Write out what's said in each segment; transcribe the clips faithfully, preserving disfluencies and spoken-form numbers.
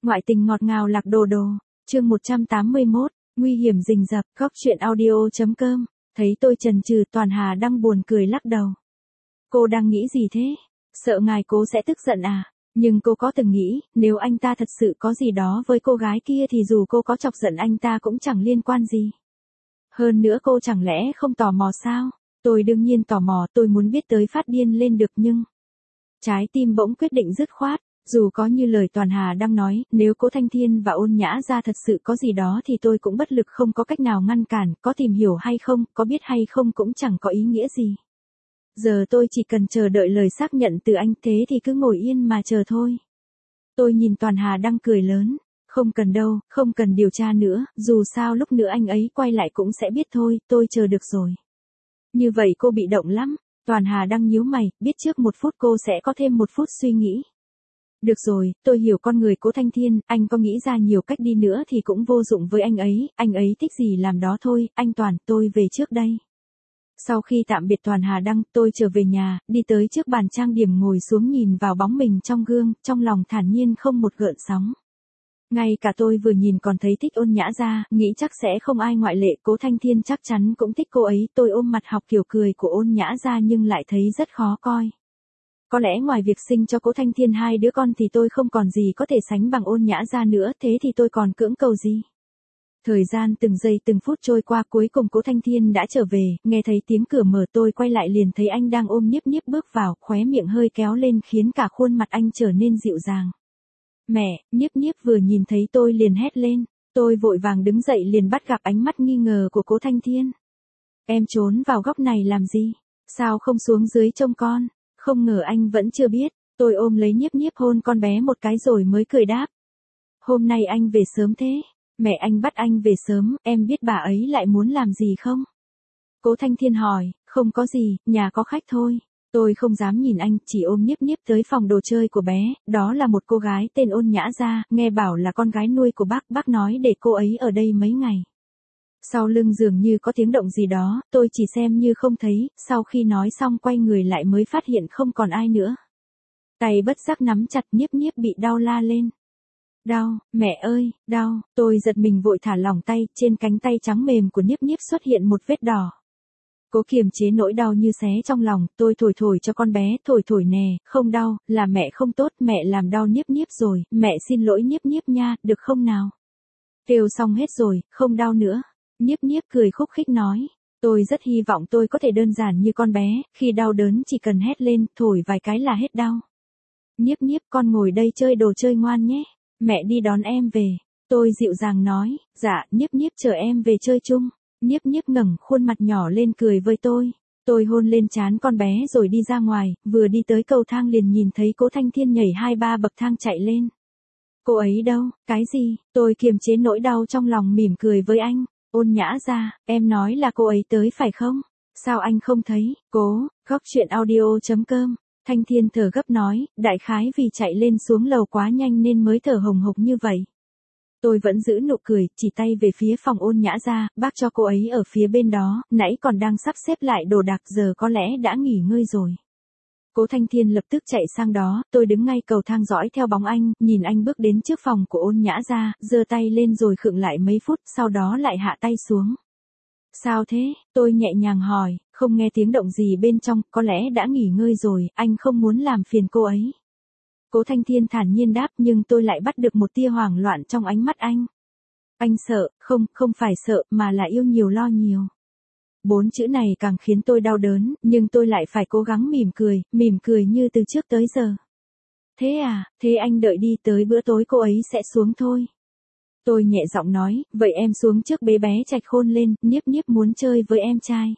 Ngoại tình ngọt ngào lạc đồ đồ, chương một trăm tám mươi mốt, nguy hiểm rình rập, góc truyện audio.com, thấy tôi chần chừ Toàn Hà đang buồn cười lắc đầu. Cô đang nghĩ gì thế? Sợ ngài cố sẽ tức giận à? Nhưng cô có từng nghĩ, nếu anh ta thật sự có gì đó với cô gái kia thì dù cô có chọc giận anh ta cũng chẳng liên quan gì. Hơn nữa cô chẳng lẽ không tò mò sao? Tôi đương nhiên tò mò, tôi muốn biết tới phát điên lên được nhưng... Trái tim bỗng quyết định dứt khoát, dù có như lời Toàn Hà đang nói, nếu Cố Thanh Thiên và Ôn Nhã Gia thật sự có gì đó thì tôi cũng bất lực không có cách nào ngăn cản, có tìm hiểu hay không, có biết hay không cũng chẳng có ý nghĩa gì. Giờ tôi chỉ cần chờ đợi lời xác nhận từ anh, thế thì cứ ngồi yên mà chờ thôi. Tôi nhìn Toàn Hà đang cười lớn, không cần đâu, không cần điều tra nữa, dù sao lúc nữa anh ấy quay lại cũng sẽ biết thôi, tôi chờ được rồi. Như vậy cô bị động lắm. Toàn Hà đang nhíu mày, biết trước một phút cô sẽ có thêm một phút suy nghĩ. Được rồi, tôi hiểu con người Cố Thanh Thiên, anh có nghĩ ra nhiều cách đi nữa thì cũng vô dụng với anh ấy, anh ấy thích gì làm đó thôi, anh Toàn, tôi về trước đây. Sau khi tạm biệt Toàn Hà Đăng, tôi trở về nhà, đi tới trước bàn trang điểm ngồi xuống nhìn vào bóng mình trong gương, trong lòng thản nhiên không một gợn sóng. Ngay cả tôi vừa nhìn còn thấy thích Ôn Nhã Gia, nghĩ chắc sẽ không ai ngoại lệ, Cố Thanh Thiên chắc chắn cũng thích cô ấy, tôi ôm mặt học kiểu cười của Ôn Nhã Gia nhưng lại thấy rất khó coi. Có lẽ ngoài việc sinh cho Cố Thanh Thiên hai đứa con thì tôi không còn gì có thể sánh bằng Ôn Nhã Gia nữa, thế thì tôi còn cưỡng cầu gì? Thời gian từng giây từng phút trôi qua, cuối cùng Cố Thanh Thiên đã trở về, nghe thấy tiếng cửa mở tôi quay lại liền thấy anh đang ôm Niếp Niếp bước vào, khóe miệng hơi kéo lên khiến cả khuôn mặt anh trở nên dịu dàng. Mẹ, Niếp Niếp vừa nhìn thấy tôi liền hét lên, tôi vội vàng đứng dậy liền bắt gặp ánh mắt nghi ngờ của Cố Thanh Thiên. Em trốn vào góc này làm gì? Sao không xuống dưới trông con? Không ngờ anh vẫn chưa biết, tôi ôm lấy Niếp Niếp hôn con bé một cái rồi mới cười đáp. Hôm nay anh về sớm thế? Mẹ anh bắt anh về sớm, em biết bà ấy lại muốn làm gì không? Cố Thanh Thiên hỏi, không có gì, nhà có khách thôi. Tôi không dám nhìn anh, chỉ ôm Niếp Niếp tới phòng đồ chơi của bé, đó là một cô gái tên Ôn Nhã Gia, nghe bảo là con gái nuôi của bác, bác nói để cô ấy ở đây mấy ngày. Sau lưng dường như có tiếng động gì đó, tôi chỉ xem như không thấy, sau khi nói xong quay người lại mới phát hiện không còn ai nữa. Tay bất giác nắm chặt, Niếp Niếp bị đau la lên. Đau, mẹ ơi, đau, tôi giật mình vội thả lỏng tay, trên cánh tay trắng mềm của Niếp Niếp xuất hiện một vết đỏ. Cố kiềm chế nỗi đau như xé trong lòng, tôi thổi thổi cho con bé, thổi thổi nè, không đau, là mẹ không tốt, mẹ làm đau Niếp Niếp rồi, mẹ xin lỗi Niếp Niếp nha, được không nào? Kêu xong hết rồi, không đau nữa. Niếp Niếp cười khúc khích nói, tôi rất hy vọng tôi có thể đơn giản như con bé, khi đau đớn chỉ cần hét lên, thổi vài cái là hết đau. Niếp Niếp con ngồi đây chơi đồ chơi ngoan nhé, mẹ đi đón em về. Tôi dịu dàng nói, dạ, Niếp Niếp chờ em về chơi chung. Niếp Niếp ngẩng khuôn mặt nhỏ lên cười với tôi. Tôi hôn lên trán con bé rồi đi ra ngoài, vừa đi tới cầu thang liền nhìn thấy Cố Thanh Thiên nhảy hai ba bậc thang chạy lên. Cô ấy đâu, cái gì? Tôi kiềm chế nỗi đau trong lòng mỉm cười với anh. Ôn Nhã Gia, em nói là cô ấy tới phải không? Sao anh không thấy? Cố, góc truyện audio.com. Thanh Thiên thở gấp nói, đại khái vì chạy lên xuống lầu quá nhanh nên mới thở hồng hộc như vậy. Tôi vẫn giữ nụ cười, chỉ tay về phía phòng Ôn Nhã Gia, bác cho cô ấy ở phía bên đó, nãy còn đang sắp xếp lại đồ đạc giờ có lẽ đã nghỉ ngơi rồi. Cố Thanh Thiên lập tức chạy sang đó, tôi đứng ngay cầu thang dõi theo bóng anh, nhìn anh bước đến trước phòng của Ôn Nhã Gia, giơ tay lên rồi khựng lại mấy phút, sau đó lại hạ tay xuống. Sao thế? Tôi nhẹ nhàng hỏi, không nghe tiếng động gì bên trong, có lẽ đã nghỉ ngơi rồi, anh không muốn làm phiền cô ấy. Cố Thanh Thiên thản nhiên đáp nhưng tôi lại bắt được một tia hoảng loạn trong ánh mắt anh. Anh sợ, không, không phải sợ, mà là yêu nhiều lo nhiều. Bốn chữ này càng khiến tôi đau đớn, nhưng tôi lại phải cố gắng mỉm cười, mỉm cười như từ trước tới giờ. Thế à, thế anh đợi đi tới bữa tối cô ấy sẽ xuống thôi. Tôi nhẹ giọng nói, vậy em xuống trước bế bé Trạch Khôn lên, Niếp Niếp muốn chơi với em trai.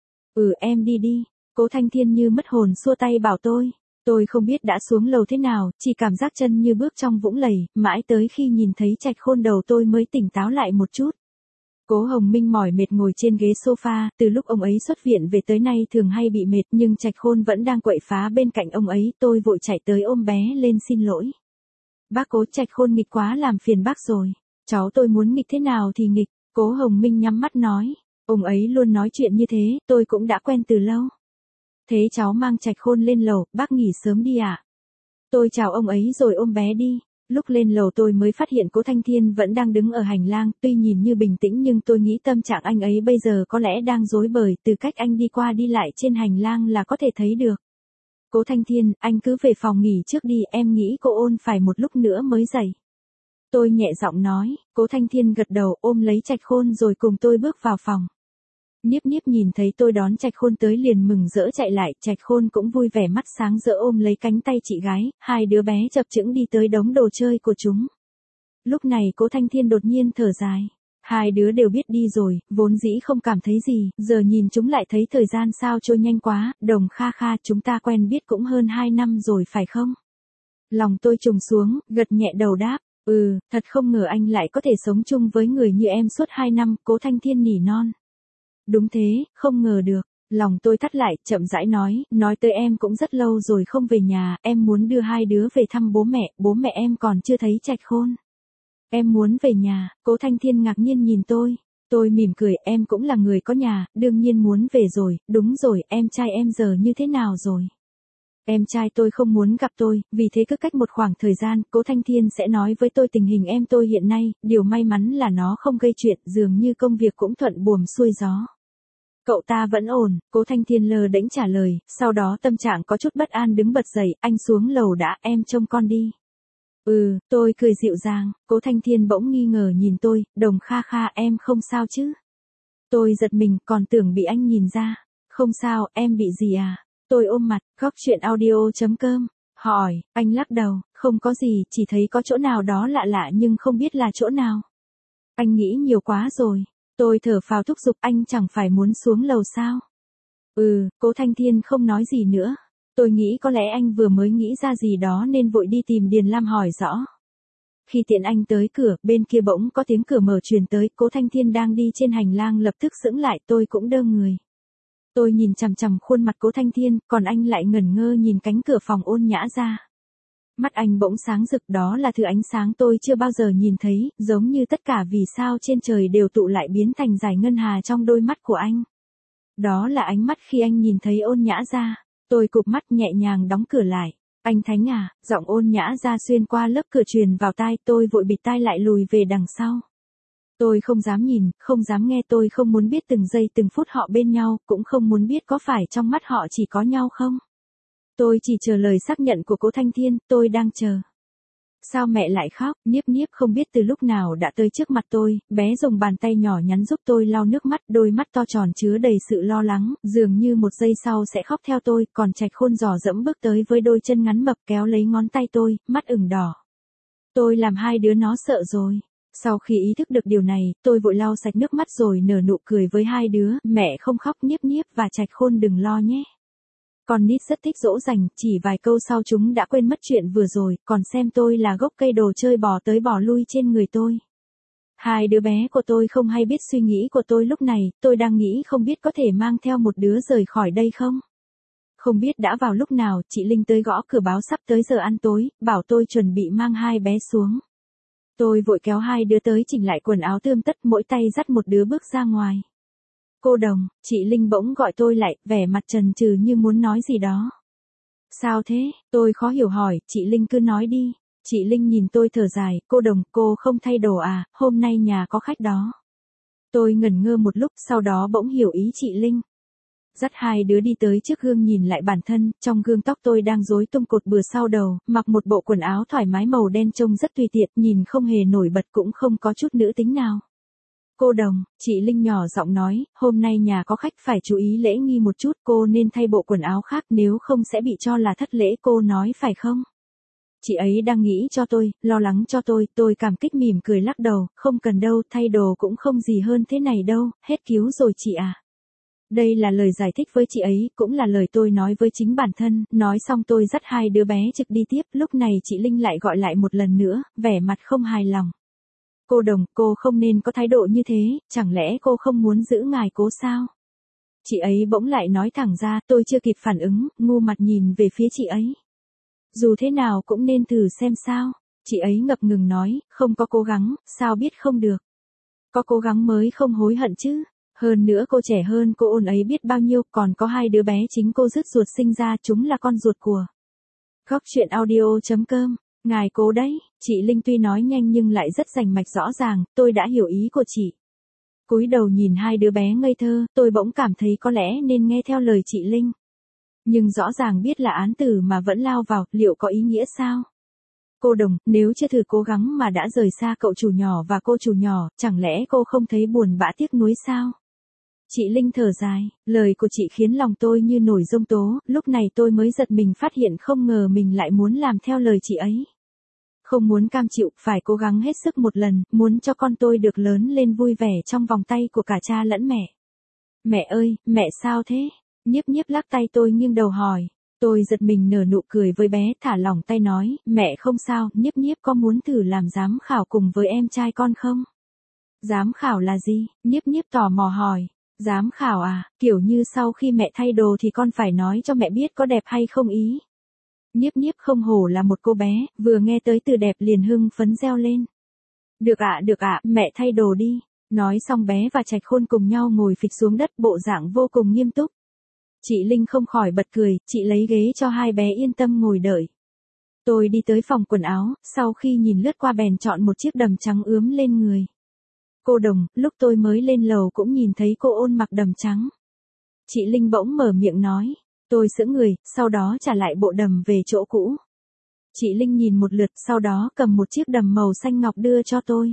Ừ em đi đi, Cố Thanh Thiên như mất hồn xua tay bảo tôi. Tôi không biết đã xuống lầu thế nào, chỉ cảm giác chân như bước trong vũng lầy, mãi tới khi nhìn thấy Trạch Khôn đầu tôi mới tỉnh táo lại một chút. Cố Hồng Minh mỏi mệt ngồi trên ghế sofa, từ lúc ông ấy xuất viện về tới nay thường hay bị mệt nhưng Trạch Khôn vẫn đang quậy phá bên cạnh ông ấy, tôi vội chạy tới ôm bé lên xin lỗi. Bác Cố, Trạch Khôn nghịch quá làm phiền bác rồi, cháu tôi muốn nghịch thế nào thì nghịch. Cố Hồng Minh nhắm mắt nói, ông ấy luôn nói chuyện như thế, tôi cũng đã quen từ lâu. Thế cháu mang Trạch Khôn lên lầu, bác nghỉ sớm đi ạ. À? Tôi chào ông ấy rồi ôm bé đi. Lúc lên lầu tôi mới phát hiện Cố Thanh Thiên vẫn đang đứng ở hành lang, tuy nhìn như bình tĩnh nhưng tôi nghĩ tâm trạng anh ấy bây giờ có lẽ đang rối bời, từ cách anh đi qua đi lại trên hành lang là có thể thấy được. Cố Thanh Thiên, anh cứ về phòng nghỉ trước đi, em nghĩ cô ôn phải một lúc nữa mới dậy. Tôi nhẹ giọng nói, Cố Thanh Thiên gật đầu ôm lấy Trạch Khôn rồi cùng tôi bước vào phòng. Niếp Niếp nhìn thấy tôi đón Trạch Khôn tới liền mừng rỡ chạy lại, Trạch Khôn cũng vui vẻ mắt sáng rỡ ôm lấy cánh tay chị gái, hai đứa bé chập chững đi tới đống đồ chơi của chúng. Lúc này Cố Thanh Thiên đột nhiên thở dài. Hai đứa đều biết đi rồi, vốn dĩ không cảm thấy gì, giờ nhìn chúng lại thấy thời gian sao trôi nhanh quá, Đồng Kha Kha chúng ta quen biết cũng hơn hai năm rồi phải không? Lòng tôi trùng xuống, gật nhẹ đầu đáp, ừ, thật không ngờ anh lại có thể sống chung với người như em suốt hai năm, Cố Thanh Thiên nỉ non. Đúng thế, không ngờ được. Lòng tôi thắt lại, chậm rãi nói, nói tới em cũng rất lâu rồi không về nhà, em muốn đưa hai đứa về thăm bố mẹ, bố mẹ em còn chưa thấy Trạch Khôn. Em muốn về nhà, Cố Thanh Thiên ngạc nhiên nhìn tôi. Tôi mỉm cười, em cũng là người có nhà, đương nhiên muốn về rồi, đúng rồi, em trai em giờ như thế nào rồi? Em trai tôi không muốn gặp tôi, vì thế cứ cách một khoảng thời gian, Cố Thanh Thiên sẽ nói với tôi tình hình em tôi hiện nay, điều may mắn là nó không gây chuyện, dường như công việc cũng thuận buồm xuôi gió. Cậu ta vẫn ổn, Cố Thanh Thiên lờ đễnh trả lời, sau đó tâm trạng có chút bất an đứng bật dậy, anh xuống lầu đã, em trông con đi. Ừ, tôi cười dịu dàng, Cố Thanh Thiên bỗng nghi ngờ nhìn tôi, Đồng Kha Kha em không sao chứ? Tôi giật mình, còn tưởng bị anh nhìn ra. Không sao, em bị gì à? Tôi ôm mặt, góc chuyện audio chấm com, hỏi, anh lắc đầu, không có gì, chỉ thấy có chỗ nào đó lạ lạ nhưng không biết là chỗ nào. Anh nghĩ nhiều quá rồi. Tôi thở phào thúc giục, anh chẳng phải muốn xuống lầu sao? Ừ, Cố Thanh Thiên không nói gì nữa. Tôi nghĩ có lẽ anh vừa mới nghĩ ra gì đó nên vội đi tìm Điền Lam hỏi rõ. Khi tiện anh tới cửa, bên kia bỗng có tiếng cửa mở truyền tới, Cố Thanh Thiên đang đi trên hành lang lập tức sững lại, tôi cũng đơ người. Tôi nhìn chằm chằm khuôn mặt Cố Thanh Thiên, còn anh lại ngẩn ngơ nhìn cánh cửa phòng ôn nhã ra. Mắt anh bỗng sáng rực, đó là thứ ánh sáng tôi chưa bao giờ nhìn thấy, giống như tất cả vì sao trên trời đều tụ lại biến thành dải ngân hà trong đôi mắt của anh. Đó là ánh mắt khi anh nhìn thấy ôn nhã ra. Tôi cụp mắt nhẹ nhàng đóng cửa lại. Anh Thánh à, giọng ôn nhã ra xuyên qua lớp cửa truyền vào tai, tôi vội bịt tai lại lùi về đằng sau. Tôi không dám nhìn, không dám nghe, tôi không muốn biết từng giây từng phút họ bên nhau, cũng không muốn biết có phải trong mắt họ chỉ có nhau không. Tôi chỉ chờ lời xác nhận của Cố Thanh Thiên, tôi đang chờ. Sao mẹ lại khóc? Niếp Niếp không biết từ lúc nào đã tới trước mặt tôi, bé dùng bàn tay nhỏ nhắn giúp tôi lau nước mắt, đôi mắt to tròn chứa đầy sự lo lắng, dường như một giây sau sẽ khóc theo tôi, còn Trạch Khôn dò dẫm bước tới với đôi chân ngắn mập kéo lấy ngón tay tôi, mắt ửng đỏ. Tôi làm hai đứa nó sợ rồi. Sau khi ý thức được điều này, tôi vội lau sạch nước mắt rồi nở nụ cười với hai đứa, mẹ không khóc, Niếp Niếp và Trạch Khôn đừng lo nhé. Con nít rất thích dỗ dành, chỉ vài câu sau chúng đã quên mất chuyện vừa rồi, còn xem tôi là gốc cây đồ chơi bò tới bò lui trên người tôi. Hai đứa bé của tôi không hay biết suy nghĩ của tôi lúc này, tôi đang nghĩ không biết có thể mang theo một đứa rời khỏi đây không? Không biết đã vào lúc nào, chị Linh tới gõ cửa báo sắp tới giờ ăn tối, bảo tôi chuẩn bị mang hai bé xuống. Tôi vội kéo hai đứa tới chỉnh lại quần áo tươm tất, mỗi tay dắt một đứa bước ra ngoài. Cô Đồng, chị Linh bỗng gọi tôi lại, vẻ mặt chần chừ như muốn nói gì đó. Sao thế? Tôi khó hiểu hỏi, chị Linh cứ nói đi. Chị Linh nhìn tôi thở dài, cô Đồng, cô không thay đồ à, hôm nay nhà có khách đó. Tôi ngẩn ngơ một lúc, sau đó bỗng hiểu ý chị Linh. Dắt hai đứa đi tới trước gương nhìn lại bản thân, trong gương tóc tôi đang rối tung cột bừa sau đầu, mặc một bộ quần áo thoải mái màu đen trông rất tùy tiện, nhìn không hề nổi bật cũng không có chút nữ tính nào. Cô Đồng, chị Linh nhỏ giọng nói, hôm nay nhà có khách phải chú ý lễ nghi một chút, cô nên thay bộ quần áo khác nếu không sẽ bị cho là thất lễ, cô nói phải không? Chị ấy đang nghĩ cho tôi, lo lắng cho tôi, tôi cảm kích mỉm cười lắc đầu, không cần đâu, thay đồ cũng không gì hơn thế này đâu, hết cứu rồi chị à. Đây là lời giải thích với chị ấy, cũng là lời tôi nói với chính bản thân, nói xong tôi dắt hai đứa bé trực đi tiếp, lúc này chị Linh lại gọi lại một lần nữa, vẻ mặt không hài lòng. Cô Đồng, cô không nên có thái độ như thế, chẳng lẽ cô không muốn giữ ngài Cố sao? Chị ấy bỗng lại nói thẳng ra, tôi chưa kịp phản ứng, ngu mặt nhìn về phía chị ấy. Dù thế nào cũng nên thử xem sao. Chị ấy ngập ngừng nói, không có cố gắng, sao biết không được. Có cố gắng mới không hối hận chứ. Hơn nữa cô trẻ hơn cô ôn ấy biết bao nhiêu, còn có hai đứa bé chính cô rứt ruột sinh ra, chúng là con ruột của. Góc chuyện audio chấm com Ngài cố đấy, chị Linh tuy nói nhanh nhưng lại rất rành mạch rõ ràng, tôi đã hiểu ý của chị. Cúi đầu nhìn hai đứa bé ngây thơ, tôi bỗng cảm thấy có lẽ nên nghe theo lời chị Linh. Nhưng rõ ràng biết là án tử mà vẫn lao vào, liệu có ý nghĩa sao? Cô Đồng, nếu chưa thử cố gắng mà đã rời xa cậu chủ nhỏ và cô chủ nhỏ, chẳng lẽ cô không thấy buồn bã tiếc nuối sao? Chị Linh thở dài, lời của chị khiến lòng tôi như nổi giông tố, lúc này tôi mới giật mình phát hiện không ngờ mình lại muốn làm theo lời chị ấy. Không muốn cam chịu, phải cố gắng hết sức một lần, muốn cho con tôi được lớn lên vui vẻ trong vòng tay của cả cha lẫn mẹ. Mẹ ơi, mẹ sao thế? Nhiếp nhiếp lắc tay tôi nghiêng đầu hỏi. Tôi giật mình nở nụ cười với bé, thả lỏng tay nói, mẹ không sao, nhiếp nhiếp có muốn thử làm giám khảo cùng với em trai con không? Giám khảo là gì? Nhiếp nhiếp tò mò hỏi. Giám khảo à, kiểu như sau khi mẹ thay đồ thì con phải nói cho mẹ biết có đẹp hay không ý. Nhiếp nhiếp không hổ là một cô bé, vừa nghe tới từ đẹp liền hưng phấn reo lên. Được ạ, được ạ, mẹ thay đồ đi. Nói xong bé và Trạch Khôn cùng nhau ngồi phịch xuống đất, bộ dạng vô cùng nghiêm túc. Chị Linh không khỏi bật cười, chị lấy ghế cho hai bé yên tâm ngồi đợi. Tôi đi tới phòng quần áo, sau khi nhìn lướt qua bèn chọn một chiếc đầm trắng ướm lên người. Cô Đồng, lúc tôi mới lên lầu cũng nhìn thấy cô ôn mặc đầm trắng. Chị Linh bỗng mở miệng nói. Tôi sững người, sau đó trả lại bộ đầm về chỗ cũ. Chị Linh nhìn một lượt, sau đó cầm một chiếc đầm màu xanh ngọc đưa cho tôi.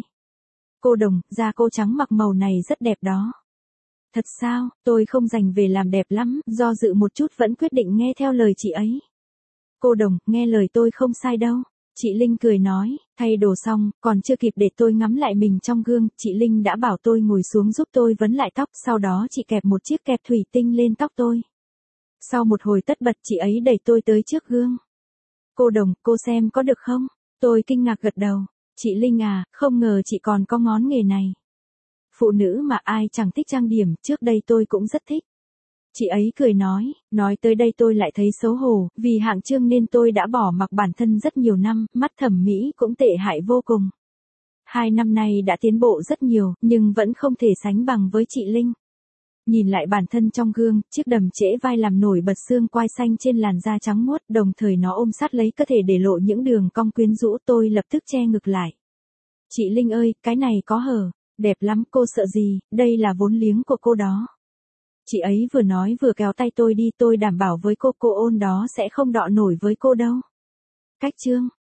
Cô Đồng, da cô trắng mặc màu này rất đẹp đó. Thật sao, tôi không dành về làm đẹp lắm, do dự một chút vẫn quyết định nghe theo lời chị ấy. Cô Đồng, nghe lời tôi không sai đâu. Chị Linh cười nói, thay đồ xong, còn chưa kịp để tôi ngắm lại mình trong gương, chị Linh đã bảo tôi ngồi xuống giúp tôi vấn lại tóc, sau đó chị kẹp một chiếc kẹp thủy tinh lên tóc tôi. Sau một hồi tất bật chị ấy đẩy tôi tới trước gương. Cô Đồng, cô xem có được không? Tôi kinh ngạc gật đầu. Chị Linh à, không ngờ chị còn có ngón nghề này. Phụ nữ mà ai chẳng thích trang điểm, trước đây tôi cũng rất thích. Chị ấy cười nói, nói tới đây tôi lại thấy xấu hổ, vì hạng chương nên tôi đã bỏ mặc bản thân rất nhiều năm, mắt thẩm mỹ cũng tệ hại vô cùng. Hai năm nay đã tiến bộ rất nhiều, nhưng vẫn không thể sánh bằng với chị Linh. Nhìn lại bản thân trong gương, chiếc đầm trễ vai làm nổi bật xương quai xanh trên làn da trắng muốt, đồng thời nó ôm sát lấy cơ thể để lộ những đường cong quyến rũ, tôi lập tức che ngực lại. Chị Linh ơi, cái này có hở, đẹp lắm, cô sợ gì, đây là vốn liếng của cô đó. Chị ấy vừa nói vừa kéo tay tôi đi, tôi đảm bảo với cô cô ôn đó sẽ không đọ nổi với cô đâu. Cách chương